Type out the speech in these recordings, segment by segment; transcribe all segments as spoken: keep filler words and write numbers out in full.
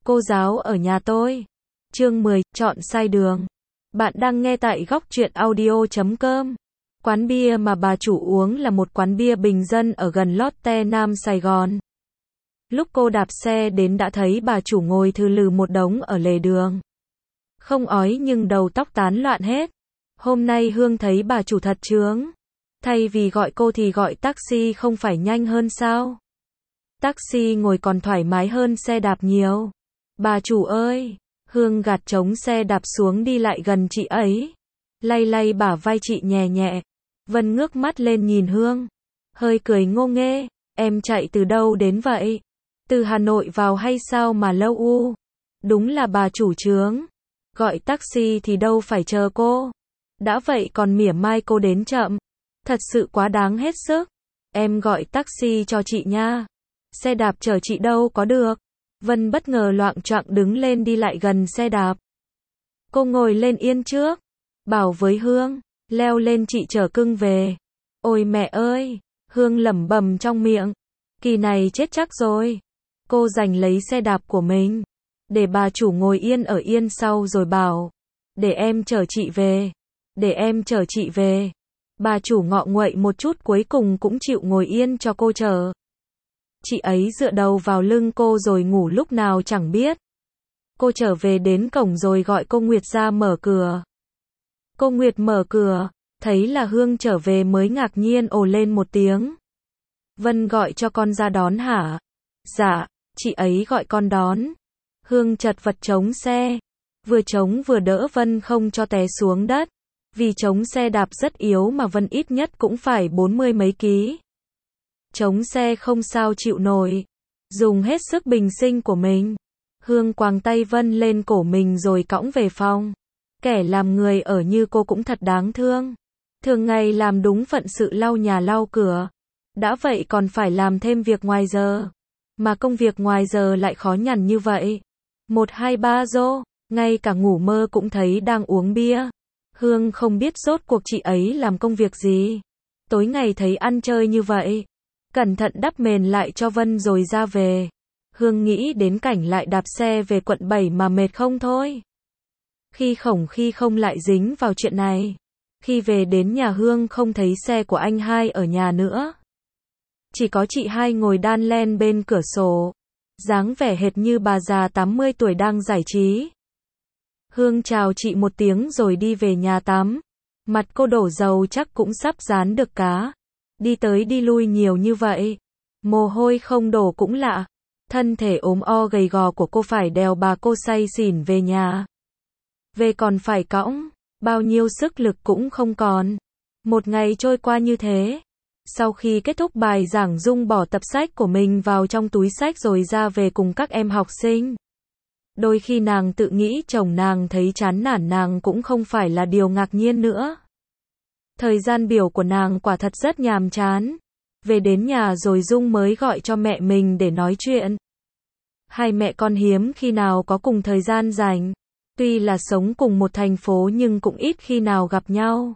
Cô giáo ở nhà tôi. Chương mười, chọn sai đường. Bạn đang nghe tại góc truyện audio chấm com. Quán bia mà bà chủ uống là một quán bia bình dân ở gần Lotte Nam Sài Gòn. Lúc cô đạp xe đến đã thấy bà chủ ngồi thừ lừ một đống ở lề đường. Không ói nhưng đầu tóc tán loạn hết. Hôm nay Hương thấy bà chủ thật chướng. Thay vì gọi cô thì gọi taxi không phải nhanh hơn sao? Taxi ngồi còn thoải mái hơn xe đạp nhiều. Bà chủ ơi! Hương gạt trống xe đạp xuống đi lại gần chị ấy. Lay lay bả vai chị nhẹ nhẹ. Vân ngước mắt lên nhìn Hương. Hơi cười ngô nghê. Em chạy từ đâu đến vậy? Từ Hà Nội vào hay sao mà lâu u? Đúng là bà chủ chướng. Gọi taxi thì đâu phải chờ cô. Đã vậy còn mỉa mai cô đến chậm. Thật sự quá đáng hết sức. Em gọi taxi cho chị nha. Xe đạp chở chị đâu có được. Vân bất ngờ loạng choạng đứng lên đi lại gần xe đạp. Cô ngồi lên yên trước. Bảo với Hương. Leo lên chị chở cưng về. Ôi mẹ ơi. Hương lẩm bẩm trong miệng. Kỳ này chết chắc rồi. Cô giành lấy xe đạp của mình. Để bà chủ ngồi yên ở yên sau rồi bảo. Để em chở chị về. Để em chở chị về. Bà chủ ngọ nguậy một chút cuối cùng cũng chịu ngồi yên cho cô chở. Chị ấy dựa đầu vào lưng cô rồi ngủ lúc nào chẳng biết. Cô trở về đến cổng rồi gọi cô Nguyệt ra mở cửa. Cô Nguyệt mở cửa, thấy là Hương trở về mới ngạc nhiên ồ lên một tiếng. Vân gọi cho con ra đón hả? Dạ, chị ấy gọi con đón. Hương chật vật chống xe. Vừa chống vừa đỡ Vân không cho té xuống đất. Vì chống xe đạp rất yếu mà Vân ít nhất cũng phải bốn mươi mấy ký. Chống xe không sao chịu nổi. Dùng hết sức bình sinh của mình. Hương quàng tay Vân lên cổ mình rồi cõng về phòng. Kẻ làm người ở như cô cũng thật đáng thương. Thường ngày làm đúng phận sự lau nhà lau cửa. Đã vậy còn phải làm thêm việc ngoài giờ. Mà công việc ngoài giờ lại khó nhằn như vậy. Một hai ba rô. Ngay cả ngủ mơ cũng thấy đang uống bia. Hương không biết rốt cuộc chị ấy làm công việc gì. Tối ngày thấy ăn chơi như vậy. Cẩn thận đắp mền lại cho Vân rồi ra về. Hương nghĩ đến cảnh lại đạp xe về quận bảy mà mệt không thôi. Khi khổng khi không lại dính vào chuyện này. Khi về đến nhà Hương không thấy xe của anh hai ở nhà nữa. Chỉ có chị hai ngồi đan len bên cửa sổ. Dáng vẻ hệt như bà già tám mươi tuổi đang giải trí. Hương chào chị một tiếng rồi đi về nhà tắm. Mặt cô đổ dầu chắc cũng sắp rán được cá. Đi tới đi lui nhiều như vậy. Mồ hôi không đổ cũng lạ. Thân thể ốm o gầy gò của cô phải đèo bà cô say xỉn về nhà. Về còn phải cõng. Bao nhiêu sức lực cũng không còn. Một ngày trôi qua như thế. Sau khi kết thúc bài giảng Dung bỏ tập sách của mình vào trong túi sách rồi ra về cùng các em học sinh. Đôi khi nàng tự nghĩ chồng nàng thấy chán nản nàng cũng không phải là điều ngạc nhiên nữa. Thời gian biểu của nàng quả thật rất nhàm chán. Về đến nhà rồi Dung mới gọi cho mẹ mình để nói chuyện. Hai mẹ con hiếm khi nào có cùng thời gian rảnh. Tuy là sống cùng một thành phố nhưng cũng ít khi nào gặp nhau.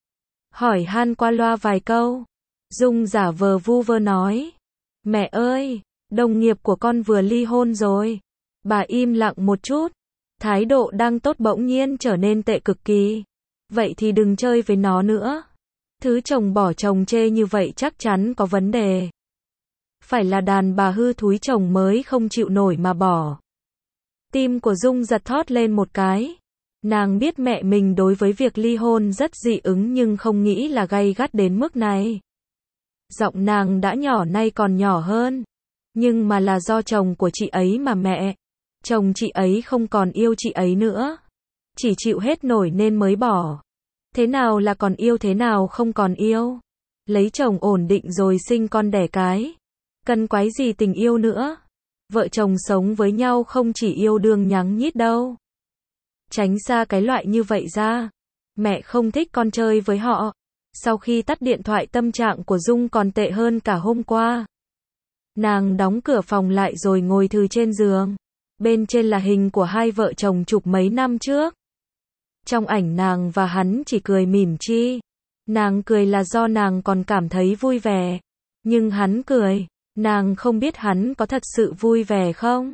Hỏi han qua loa vài câu. Dung giả vờ vu vơ nói. Mẹ ơi, đồng nghiệp của con vừa ly hôn rồi. Bà im lặng một chút. Thái độ đang tốt bỗng nhiên trở nên tệ cực kỳ. Vậy thì đừng chơi với nó nữa. Thứ chồng bỏ chồng chê như vậy chắc chắn có vấn đề. Phải là đàn bà hư thúi chồng mới không chịu nổi mà bỏ. Tim của Dung giật thót lên một cái. Nàng biết mẹ mình đối với việc ly hôn rất dị ứng nhưng không nghĩ là gay gắt đến mức này. Giọng nàng đã nhỏ nay còn nhỏ hơn. Nhưng mà là do chồng của chị ấy mà mẹ. Chồng chị ấy không còn yêu chị ấy nữa. Chỉ chịu hết nổi nên mới bỏ. Thế nào là còn yêu thế nào không còn yêu. Lấy chồng ổn định rồi sinh con đẻ cái. Cần quái gì tình yêu nữa. Vợ chồng sống với nhau không chỉ yêu đương nhắng nhít đâu. Tránh xa cái loại như vậy ra. Mẹ không thích con chơi với họ. Sau khi tắt điện thoại tâm trạng của Dung còn tệ hơn cả hôm qua. Nàng đóng cửa phòng lại rồi ngồi thừ trên giường. Bên trên là hình của hai vợ chồng chụp mấy năm trước. Trong ảnh nàng và hắn chỉ cười mỉm chi. Nàng cười là do nàng còn cảm thấy vui vẻ. Nhưng hắn cười, nàng không biết hắn có thật sự vui vẻ không.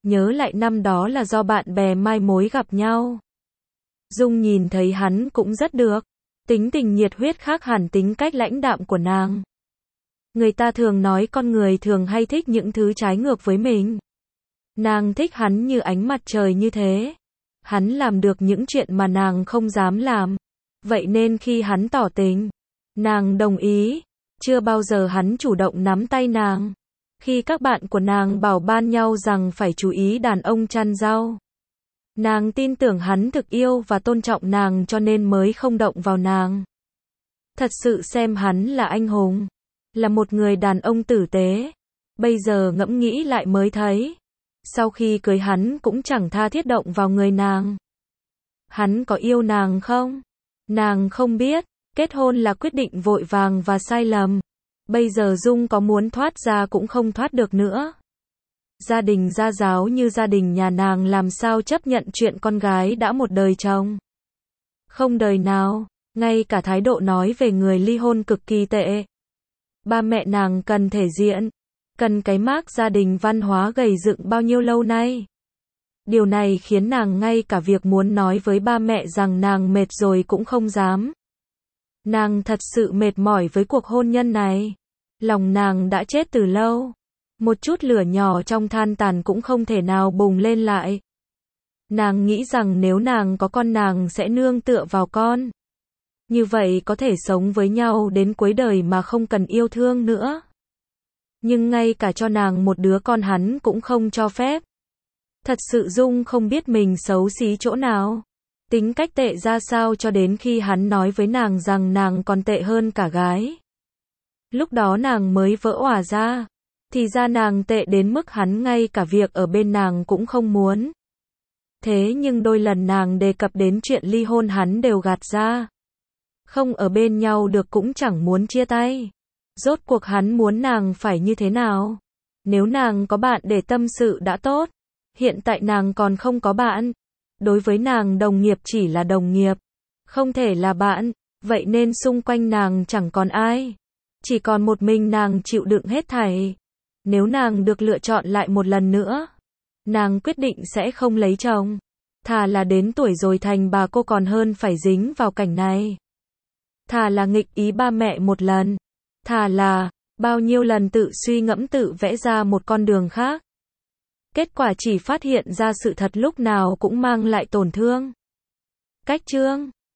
Nhớ lại năm đó là do bạn bè mai mối gặp nhau. Dung nhìn thấy hắn cũng rất được. Tính tình nhiệt huyết khác hẳn tính cách lãnh đạm của nàng. Người ta thường nói con người thường hay thích những thứ trái ngược với mình. Nàng thích hắn như ánh mặt trời như thế. Hắn làm được những chuyện mà nàng không dám làm. Vậy nên khi hắn tỏ tình, nàng đồng ý. Chưa bao giờ hắn chủ động nắm tay nàng. Khi các bạn của nàng bảo ban nhau rằng phải chú ý đàn ông chăn rau, nàng tin tưởng hắn thực yêu và tôn trọng nàng cho nên mới không động vào nàng. Thật sự xem hắn là anh hùng, là một người đàn ông tử tế. Bây giờ ngẫm nghĩ lại mới thấy, sau khi cưới hắn cũng chẳng tha thiết động vào người nàng. Hắn có yêu nàng không? Nàng không biết, kết hôn là quyết định vội vàng và sai lầm. Bây giờ Dung có muốn thoát ra cũng không thoát được nữa. Gia đình gia giáo như gia đình nhà nàng làm sao chấp nhận chuyện con gái đã một đời chồng. Không đời nào, ngay cả thái độ nói về người ly hôn cực kỳ tệ. Ba mẹ nàng cần thể diện, cần cái mác gia đình văn hóa gầy dựng bao nhiêu lâu nay. Điều này khiến nàng ngay cả việc muốn nói với ba mẹ rằng nàng mệt rồi cũng không dám. Nàng thật sự mệt mỏi với cuộc hôn nhân này. Lòng nàng đã chết từ lâu. Một chút lửa nhỏ trong than tàn cũng không thể nào bùng lên lại. Nàng nghĩ rằng nếu nàng có con nàng sẽ nương tựa vào con. Như vậy có thể sống với nhau đến cuối đời mà không cần yêu thương nữa. Nhưng ngay cả cho nàng một đứa con hắn cũng không cho phép. Thật sự Dung không biết mình xấu xí chỗ nào. Tính cách tệ ra sao cho đến khi hắn nói với nàng rằng nàng còn tệ hơn cả gái. Lúc đó nàng mới vỡ òa ra. Thì ra nàng tệ đến mức hắn ngay cả việc ở bên nàng cũng không muốn. Thế nhưng đôi lần nàng đề cập đến chuyện ly hôn hắn đều gạt ra. Không ở bên nhau được cũng chẳng muốn chia tay. Rốt cuộc hắn muốn nàng phải như thế nào? Nếu nàng có bạn để tâm sự đã tốt. Hiện tại nàng còn không có bạn. Đối với nàng đồng nghiệp chỉ là đồng nghiệp. Không thể là bạn. Vậy nên xung quanh nàng chẳng còn ai. Chỉ còn một mình nàng chịu đựng hết thảy. Nếu nàng được lựa chọn lại một lần nữa, nàng quyết định sẽ không lấy chồng. Thà là đến tuổi rồi thành bà cô còn hơn phải dính vào cảnh này. Thà là nghịch ý ba mẹ một lần. Thà là bao nhiêu lần tự suy ngẫm tự vẽ ra một con đường khác. Kết quả chỉ phát hiện ra sự thật lúc nào cũng mang lại tổn thương. Cách chương